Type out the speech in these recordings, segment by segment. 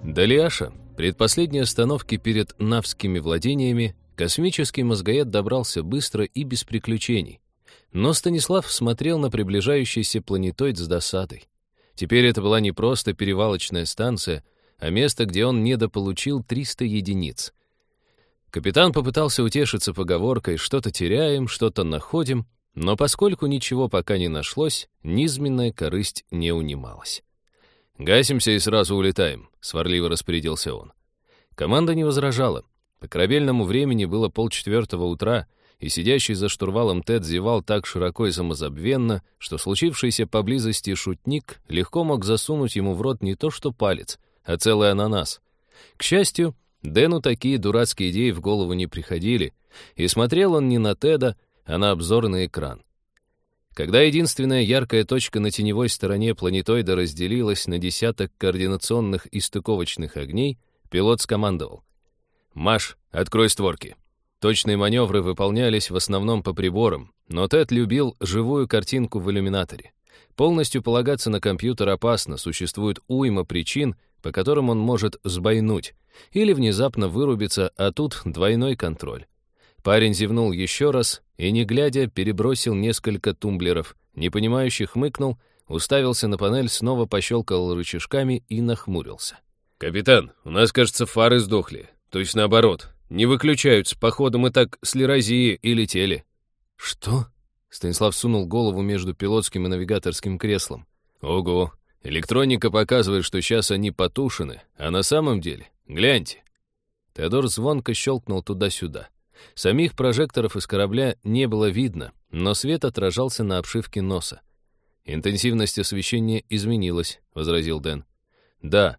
До Лиаша, предпоследней остановки перед Навскими владениями, космический мозгоед добрался быстро и без приключений. Но Станислав смотрел на приближающийся планетоид с досадой. Теперь это была не просто перевалочная станция, а место, где он недополучил 300 единиц. Капитан попытался утешиться поговоркой «что-то теряем, что-то находим», но поскольку ничего пока не нашлось, низменная корысть не унималась. «Гасимся и сразу улетаем», — сварливо распорядился он. Команда не возражала. По корабельному времени было 3:30 утра, и сидящий за штурвалом Тед зевал так широко и самозабвенно, что случившийся поблизости шутник легко мог засунуть ему в рот не то что палец, а целый ананас. К счастью, Дэну такие дурацкие идеи в голову не приходили, и смотрел он не на Теда, а на обзорный экран. Когда единственная яркая точка на теневой стороне планетоида разделилась на десяток координационных и стыковочных огней, пилот скомандовал: «Маш, открой створки». Точные маневры выполнялись в основном по приборам, но Тед любил живую картинку в иллюминаторе. Полностью полагаться на компьютер опасно, существует уйма причин, по которым он может сбойнуть или внезапно вырубиться, а тут двойной контроль. Парень зевнул еще раз и, не глядя, перебросил несколько тумблеров, непонимающе хмыкнул, уставился на панель, снова пощелкал рычажками и нахмурился. «Капитан, у нас, кажется, фары сдохли. То есть наоборот, не выключаются, походу мы так с Лиразии и летели». «Что?» Станислав сунул голову между пилотским и навигаторским креслом. «Ого, электроника показывает, что сейчас они потушены, а на самом деле, гляньте». Теодор звонко щелкнул туда-сюда. Самих прожекторов из корабля не было видно, но свет отражался на обшивке носа. «Интенсивность освещения изменилась», — возразил Дэн. «Да,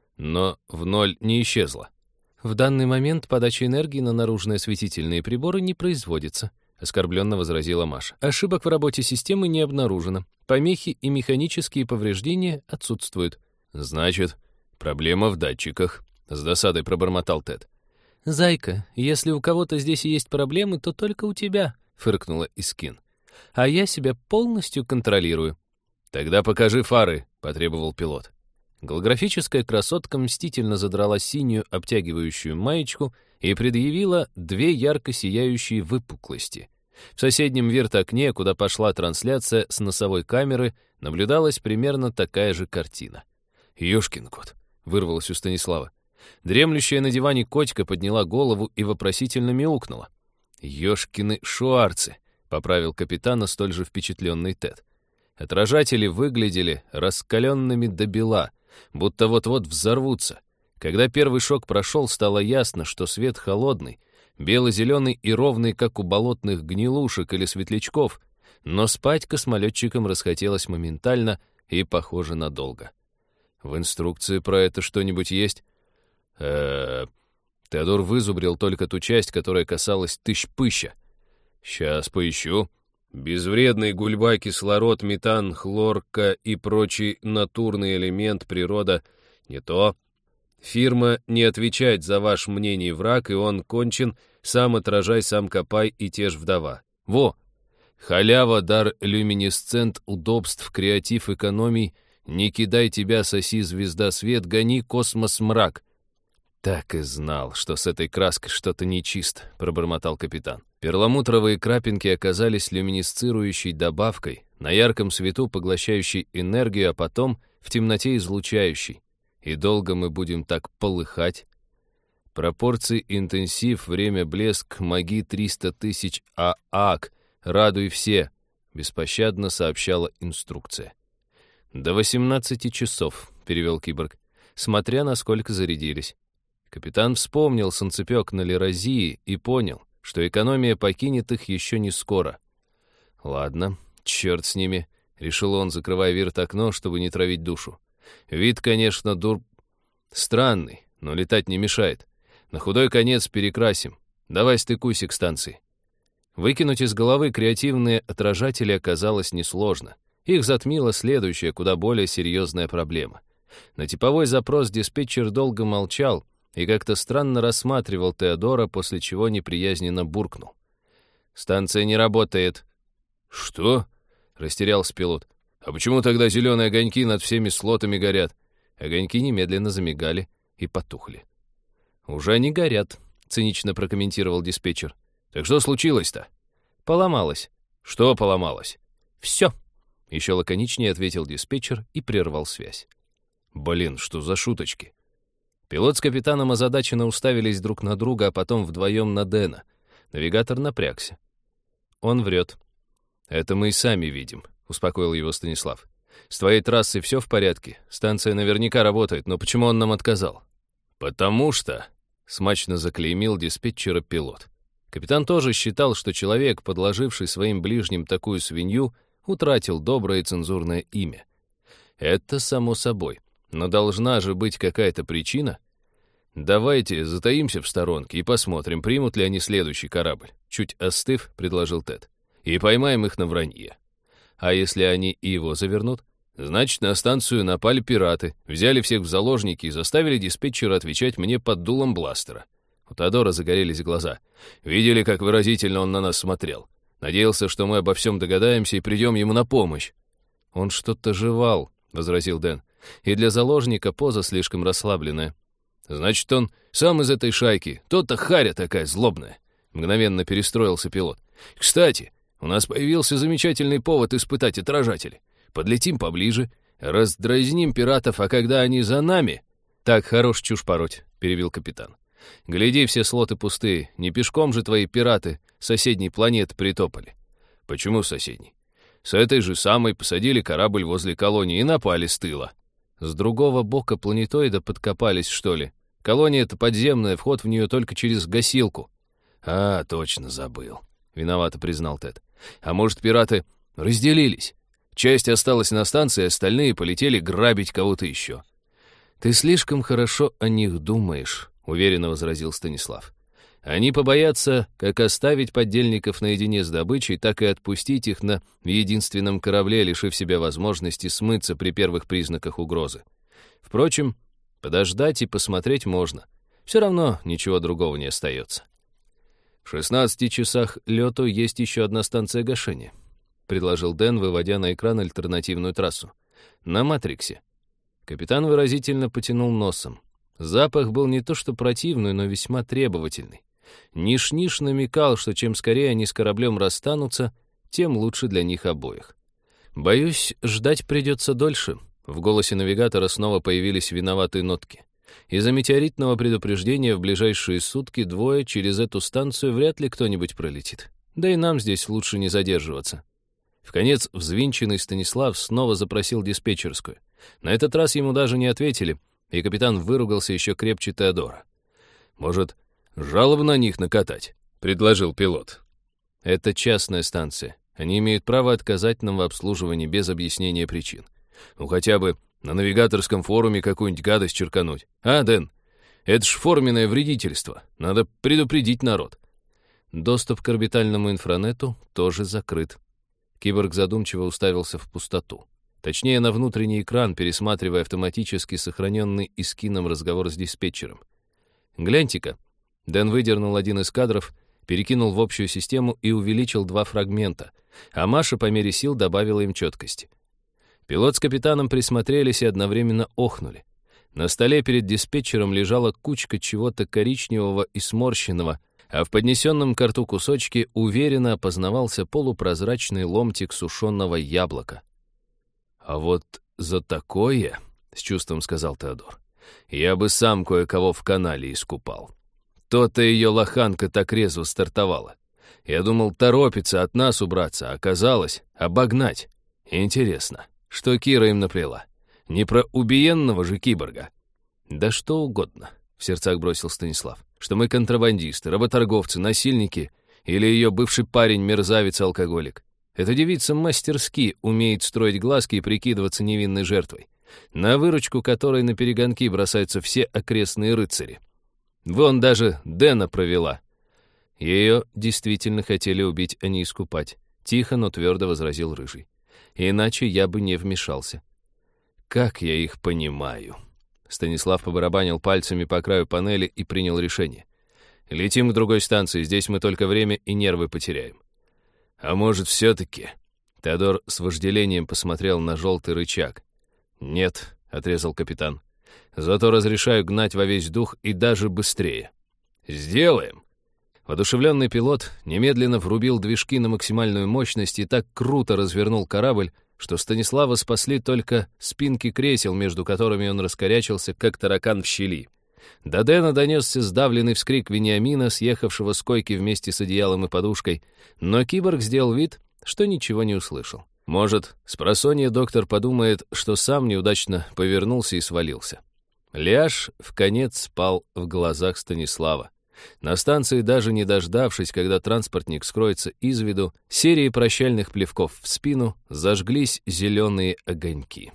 но в ноль не исчезла». «В данный момент подача энергии на наружные осветительные приборы не производится», — оскорбленно возразила Маша. «Ошибок в работе системы не обнаружено. Помехи и механические повреждения отсутствуют». «Значит, проблема в датчиках», — с досадой пробормотал Тед. «Зайка, если у кого-то здесь есть проблемы, то только у тебя», — фыркнула Искин. «А я себя полностью контролирую». «Тогда покажи фары», — потребовал пилот. Голографическая красотка мстительно задрала синюю обтягивающую маечку и предъявила 2 ярко сияющие выпуклости. В соседнем вирт-окне, куда пошла трансляция с носовой камеры, наблюдалась примерно такая же картина. «Ёшкин кот», — вырвалось у Станислава. Дремлющая на диване котика подняла голову и вопросительно мяукнула. «Ёшкины шуарцы», — поправил капитана столь же впечатленный Тед. Отражатели выглядели раскаленными до бела, будто вот-вот взорвутся. Когда первый шок прошел, стало ясно, что свет холодный, бело-зеленый и ровный, как у болотных гнилушек или светлячков, но спать космолетчикам расхотелось моментально и, похоже, надолго. «В инструкции про это что-нибудь есть?» Теодор вызубрил только ту часть, которая касалась тыщ-пыща. «Сейчас поищу. Безвредный гульба, кислород, метан, хлорка и прочий натурный элемент природа не то. Фирма не отвечает за ваш мнение враг, и он кончен, сам отражай, сам копай и те ж вдова. Во! Халява, дар, люминесцент, удобств, креатив, экономий, не кидай тебя, соси, звезда, свет, гони, космос, мрак». «Так и знал, что с этой краской что-то нечисто», — пробормотал капитан. Перламутровые крапинки оказались люминесцирующей добавкой, на ярком свету поглощающей энергию, а потом в темноте излучающей. И долго мы будем так полыхать? Пропорции, интенсив, время, блеск, маги 300 тысяч ААК, радуй все, беспощадно сообщала инструкция. «До 18 часов», — перевел киборг, смотря насколько зарядились. Капитан вспомнил солнцепек на Лиразии и понял, что экономия покинет их еще не скоро. «Ладно, черт с ними», — решил он, закрывая вирт-окно, чтобы не травить душу. «Вид, конечно, странный, но летать не мешает. На худой конец перекрасим. Давай стыкуйся к станции». Выкинуть из головы креативные отражатели оказалось несложно. Их затмила следующая, куда более серьезная проблема. На типовой запрос диспетчер долго молчал и как-то странно рассматривал Теодора, после чего неприязненно буркнул. «Станция не работает». «Что?» — растерялся пилот. «А почему тогда зеленые огоньки над всеми слотами горят?» Огоньки немедленно замигали. и потухли. «Уже не горят», — цинично прокомментировал диспетчер. «Так что случилось-то?» «Поломалось». «Что поломалось?» «Все», — еще лаконичнее ответил диспетчер и прервал связь. «Блин, что за шуточки?» Пилот с капитаном озадаченно уставились друг на друга, а потом вдвоем на Дэна. Навигатор напрягся. «Он врет». «Это мы и сами видим», — успокоил его Станислав. «С твоей трассой все в порядке? Станция наверняка работает, но почему он нам отказал?» «Потому что...» — смачно заклеймил диспетчера пилот. Капитан тоже считал, что человек, подложивший своим ближним такую свинью, утратил доброе и цензурное имя. Это само собой. Но должна же быть какая-то причина. «Давайте затаимся в сторонке и посмотрим, примут ли они следующий корабль», — чуть остыв, предложил Тед. «И поймаем их на вранье. А если они и его завернут? Значит, на станцию напали пираты, взяли всех в заложники и заставили диспетчера отвечать мне под дулом бластера». У Теодора загорелись глаза. Видели, как выразительно он на нас смотрел. Надеялся, что мы обо всем догадаемся и придем ему на помощь. «Он что-то жевал», — возразил Дэн. «И для заложника поза слишком расслабленная». «Значит, он сам из этой шайки. То-то харя такая злобная». Мгновенно перестроился пилот. «Кстати, у нас появился замечательный повод испытать отражатели. Подлетим поближе, раздразним пиратов, а когда они за нами...» «Так, хорош чушь пороть», — перебил капитан. «Гляди, все слоты пустые. Не пешком же твои пираты с соседней планеты притопали». «Почему соседней?» «С этой же самой посадили корабль возле колонии и напали с тыла». «С другого бока планетоида подкопались, что ли? Колония-то подземная, вход в нее только через гасилку». «А, точно забыл», — виновато признал Тед. «А может, пираты разделились? Часть осталась на станции, остальные полетели грабить кого-то еще». «Ты слишком хорошо о них думаешь», — уверенно возразил Станислав. «Они побоятся как оставить поддельников наедине с добычей, так и отпустить их на единственном корабле, лишив себя возможности смыться при первых признаках угрозы. Впрочем, подождать и посмотреть можно. Все равно ничего другого не остается». «В 16 часах лету есть еще одна станция гашения», — предложил Дэн, выводя на экран альтернативную трассу. «На Матриксе». Капитан выразительно потянул носом. Запах был не то что противный, но весьма требовательный. Ниш-Ниш намекал, что чем скорее они с кораблем расстанутся, тем лучше для них обоих. «Боюсь, ждать придется дольше». В голосе навигатора снова появились виноватые нотки. Из-за метеоритного предупреждения в ближайшие сутки двое через эту станцию вряд ли кто-нибудь пролетит. Да и нам здесь лучше не задерживаться. Вконец взвинченный Станислав снова запросил диспетчерскую. На этот раз ему даже не ответили, и капитан выругался еще крепче Теодора. «Может, жалобу на них накатать?» — предложил пилот. «Это частная станция. Они имеют право отказать нам в обслуживании без объяснения причин. Ну, хотя бы на навигаторском форуме какую-нибудь гадость черкануть. А, Дэн, это ж форменное вредительство. Надо предупредить народ». Доступ к орбитальному инфранету тоже закрыт. Киборг задумчиво уставился в пустоту. Точнее, на внутренний экран, пересматривая автоматически сохраненный Искином разговор с диспетчером. «Гляньте-ка». Дэн выдернул один из кадров, перекинул в общую систему и увеличил 2 фрагмента, а Маша по мере сил добавила им четкости. Пилот с капитаном присмотрелись и одновременно охнули. На столе перед диспетчером лежала кучка чего-то коричневого и сморщенного, а в поднесенном ко рту кусочке уверенно опознавался полупрозрачный ломтик сушеного яблока. «А вот за такое, — с чувством сказал Теодор, — я бы сам кое-кого в канале искупал. То-то ее лоханка так резво стартовала. Я думал, торопится от нас убраться, а оказалось, обогнать. Интересно, что Кира им наплела? Не про убиенного же киборга?» «Да что угодно», — в сердцах бросил Станислав. «Что мы контрабандисты, работорговцы, насильники или ее бывший парень мерзавец-алкоголик. Эта девица мастерски умеет строить глазки и прикидываться невинной жертвой, на выручку которой на перегонки бросаются все окрестные рыцари. Вон даже Дэна провела». «Ее действительно хотели убить, а не искупать», — тихо, но твердо возразил Рыжий. «Иначе я бы не вмешался». «Как я их понимаю». Станислав побарабанил пальцами по краю панели и принял решение. «Летим к другой станции, здесь мы только время и нервы потеряем». «А может, все-таки...» Теодор с вожделением посмотрел на желтый рычаг. «Нет», — отрезал капитан. Зато разрешаю гнать во весь дух и даже быстрее». «Сделаем!» Воодушевленный пилот немедленно врубил движки на максимальную мощность и так круто развернул корабль, что Станислава спасли только спинки кресел, между которыми он раскорячился, как таракан в щели. До Дэна донесся сдавленный вскрик Вениамина, съехавшего с койки вместе с одеялом и подушкой, но киборг сделал вид, что ничего не услышал. Может, спросонья доктор подумает, что сам неудачно повернулся и свалился. Лиаш вконец спал в глазах Станислава. На станции, даже не дождавшись, когда транспортник скроется из виду, серии прощальных плевков в спину зажглись зеленые огоньки.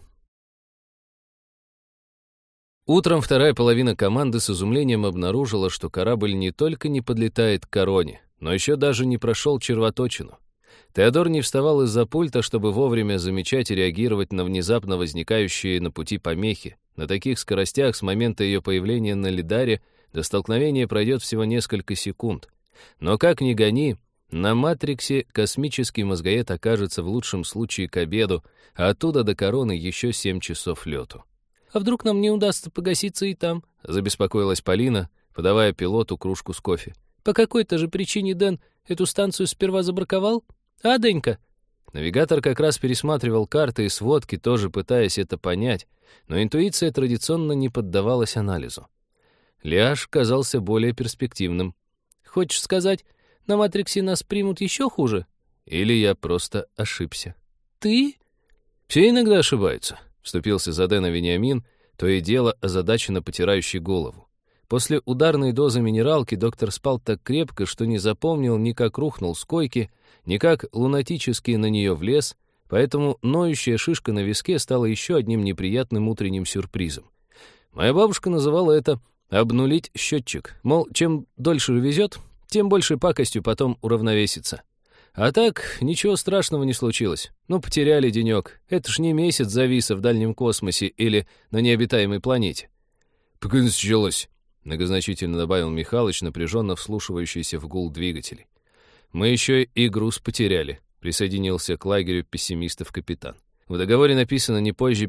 Утром вторая половина команды с изумлением обнаружила, что корабль не только не подлетает к короне, но еще даже не прошел червоточину. Теодор не вставал из-за пульта, чтобы вовремя замечать и реагировать на внезапно возникающие на пути помехи. На таких скоростях с момента ее появления на Лидаре до столкновения пройдет всего несколько секунд. Но как ни гони, на Матриксе космический мозгоед окажется в лучшем случае к обеду, а оттуда до короны еще 7 часов лету. «А вдруг нам не удастся погаситься и там?» — забеспокоилась Полина, подавая пилоту кружку с кофе. «По какой-то же причине Дэн эту станцию сперва забраковал? А, Денька?» Навигатор как раз пересматривал карты и сводки, тоже пытаясь это понять, но интуиция традиционно не поддавалась анализу. Лиаш казался более перспективным. «Хочешь сказать, на Матриксе нас примут еще хуже?» Или я просто ошибся. «Ты?» «Все иногда ошибаются», — вступился за Дэна Вениамин, то и дело озадаченно потирающий голову. После ударной дозы минералки доктор спал так крепко, что не запомнил ни как рухнул с койки, ни как лунатически на нее влез, поэтому ноющая шишка на виске стала еще одним неприятным утренним сюрпризом. Моя бабушка называла это «обнулить счетчик», мол, чем дольше везет, тем больше пакостью потом уравновесится. А так, ничего страшного не случилось. Ну, потеряли денек. Это ж не месяц зависа в дальнем космосе или на необитаемой планете. «Пока началось», — многозначительно добавил Михалыч, напряженно вслушивающийся в гул двигателей. «Мы еще и груз потеряли», — присоединился к лагерю пессимистов капитан. «В договоре написано не позже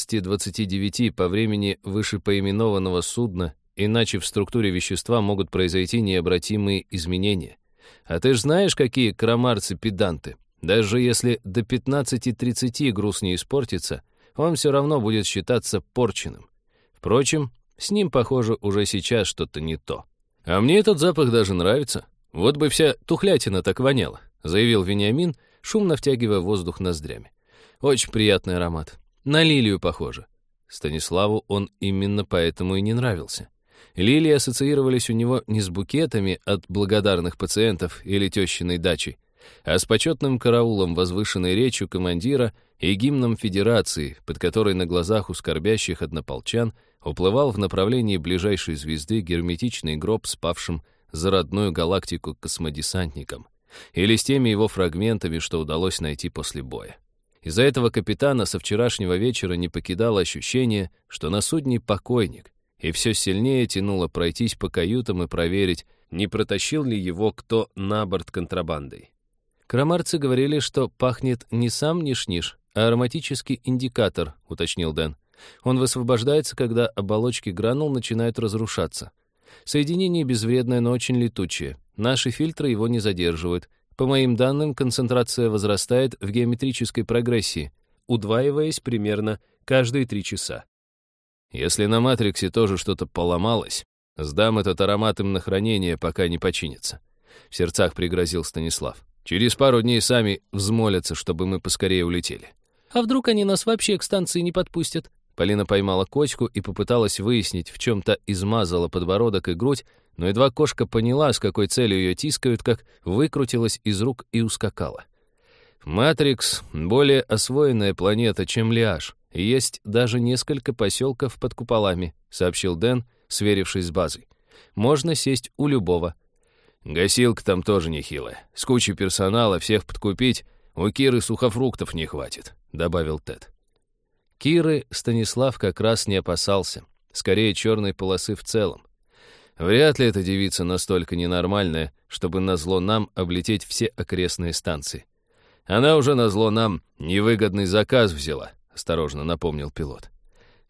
15:29 по времени вышепоименованного судна, иначе в структуре вещества могут произойти необратимые изменения. А ты ж знаешь, какие крамарцы-педанты. Даже если до 15:30 груз не испортится, он все равно будет считаться порченным. Впрочем, с ним, похоже, уже сейчас что-то не то. А мне этот запах даже нравится. Вот бы вся тухлятина так воняла», — заявил Вениамин, шумно втягивая воздух ноздрями. «Очень приятный аромат. На лилию похоже». Станиславу он именно поэтому и не нравился. Лилии ассоциировались у него не с букетами от благодарных пациентов или тещиной дачей, а с почетным караулом, возвышенной речью командира и гимном Федерации, под которой на глазах у скорбящих однополчан уплывал в направлении ближайшей звезды герметичный гроб с павшим за родную галактику космодесантником, или с теми его фрагментами, что удалось найти после боя. Из-за этого капитана со вчерашнего вечера не покидало ощущение, что на судне покойник, и все сильнее тянуло пройтись по каютам и проверить, не протащил ли его кто на борт контрабандой. «Крамарцы говорили, что пахнет не сам ниш-ниш, а ароматический индикатор», — уточнил Дэн. «Он высвобождается, когда оболочки гранул начинают разрушаться. Соединение безвредное, но очень летучее. Наши фильтры его не задерживают. По моим данным, концентрация возрастает в геометрической прогрессии, удваиваясь примерно каждые 3 часа. Если на Матриксе тоже что-то поломалось, сдам этот аромат им на хранение, пока не починится», — в сердцах пригрозил Станислав. «Через пару дней сами взмолятся, чтобы мы поскорее улетели». «А вдруг они нас вообще к станции не подпустят?» Полина поймала кочку и попыталась выяснить, в чем-то измазала подбородок и грудь, но едва кошка поняла, с какой целью ее тискают, как выкрутилась из рук и ускакала. Матрикс — более освоенная планета, чем Лиаш. Есть даже несколько поселков под куполами, сообщил Дэн, сверившись с базой. Можно сесть у любого. Гасилка там тоже нехилая. С кучей персонала всех подкупить, у Киры сухофруктов не хватит, добавил Тед. Киры Станислав как раз не опасался. Скорее, черной полосы в целом. Вряд ли эта девица настолько ненормальная, чтобы назло нам облететь все окрестные станции. Она уже назло нам невыгодный заказ взяла, осторожно напомнил пилот.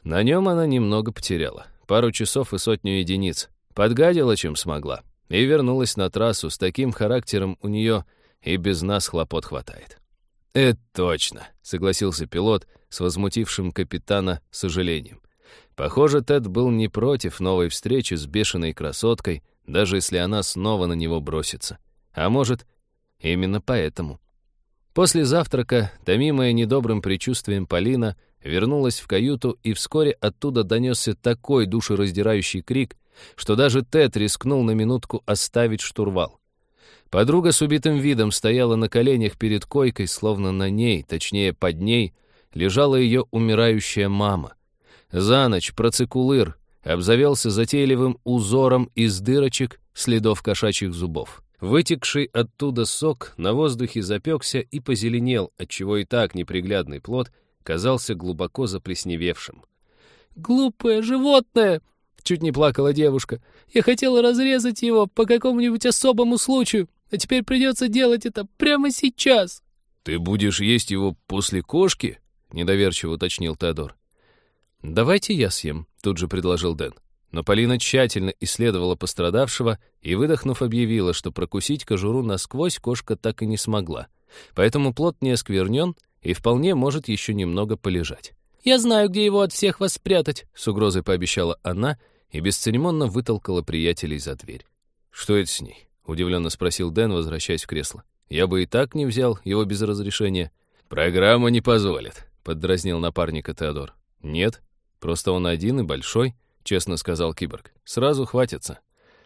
На нем она немного потеряла. Пару часов и 100 единиц. Подгадила, чем смогла. И вернулась на трассу. С таким характером у нее и без нас хлопот хватает. «Это точно», — согласился пилот с возмутившим капитана сожалением. Похоже, Тед был не против новой встречи с бешеной красоткой, даже если она снова на него бросится. А может, именно поэтому. После завтрака, томимая недобрым предчувствием, Полина вернулась в каюту, и вскоре оттуда донесся такой душераздирающий крик, что даже Тед рискнул на минутку оставить штурвал. Подруга с убитым видом стояла на коленях перед койкой, словно на ней, точнее под ней, лежала ее умирающая мама. За ночь процикулыр обзавелся затейливым узором из дырочек, следов кошачьих зубов. Вытекший оттуда сок на воздухе запекся и позеленел, отчего и так неприглядный плод казался глубоко заплесневевшим. «Глупое животное!» — чуть не плакала девушка. «Я хотела разрезать его по какому-нибудь особому случаю, а теперь придется делать это прямо сейчас». «Ты будешь есть его после кошки?» — недоверчиво уточнил Теодор. «Давайте я съем», — тут же предложил Дэн. Но Полина тщательно исследовала пострадавшего и, выдохнув, объявила, что прокусить кожуру насквозь кошка так и не смогла. Поэтому плод не осквернен и вполне может еще немного полежать. «Я знаю, где его от всех вас спрятать», — с угрозой пообещала она и бесцеремонно вытолкала приятелей за дверь. «Что это с ней?» — удивленно спросил Дэн, возвращаясь в кресло. «Я бы и так не взял его без разрешения». «Программа не позволит», — поддразнил напарника Теодор. «Нет, просто он один и большой», — честно сказал киборг. «Сразу хватится».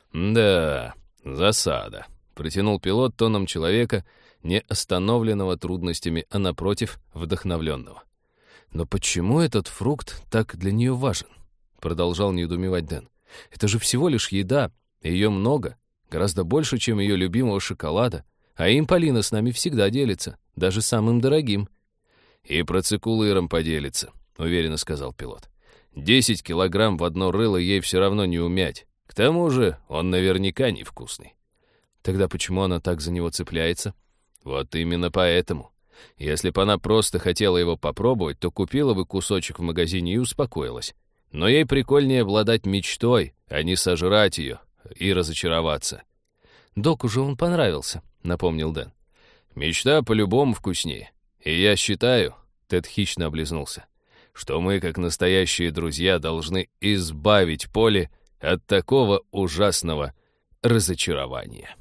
«Да, засада», — протянул пилот тоном человека, не остановленного трудностями, а напротив, вдохновленного. «Но почему этот фрукт так для нее важен?» — продолжал недоумевать Дэн. «Это же всего лишь еда, и ее много, гораздо больше, чем ее любимого шоколада, а им Полина с нами всегда делится, даже самым дорогим». «И процикулыром поделится», — уверенно сказал пилот. 10 килограмм в одно рыло ей все равно не умять. К тому же он наверняка невкусный». «Тогда почему она так за него цепляется?» «Вот именно поэтому. Если бы она просто хотела его попробовать, то купила бы кусочек в магазине и успокоилась. Но ей прикольнее обладать мечтой, а не сожрать ее и разочароваться». «Доку же он понравился», — напомнил Дэн. «Мечта по-любому вкуснее. И я считаю», — Тед хищно облизнулся, «что мы, как настоящие друзья, должны избавить Поле от такого ужасного разочарования».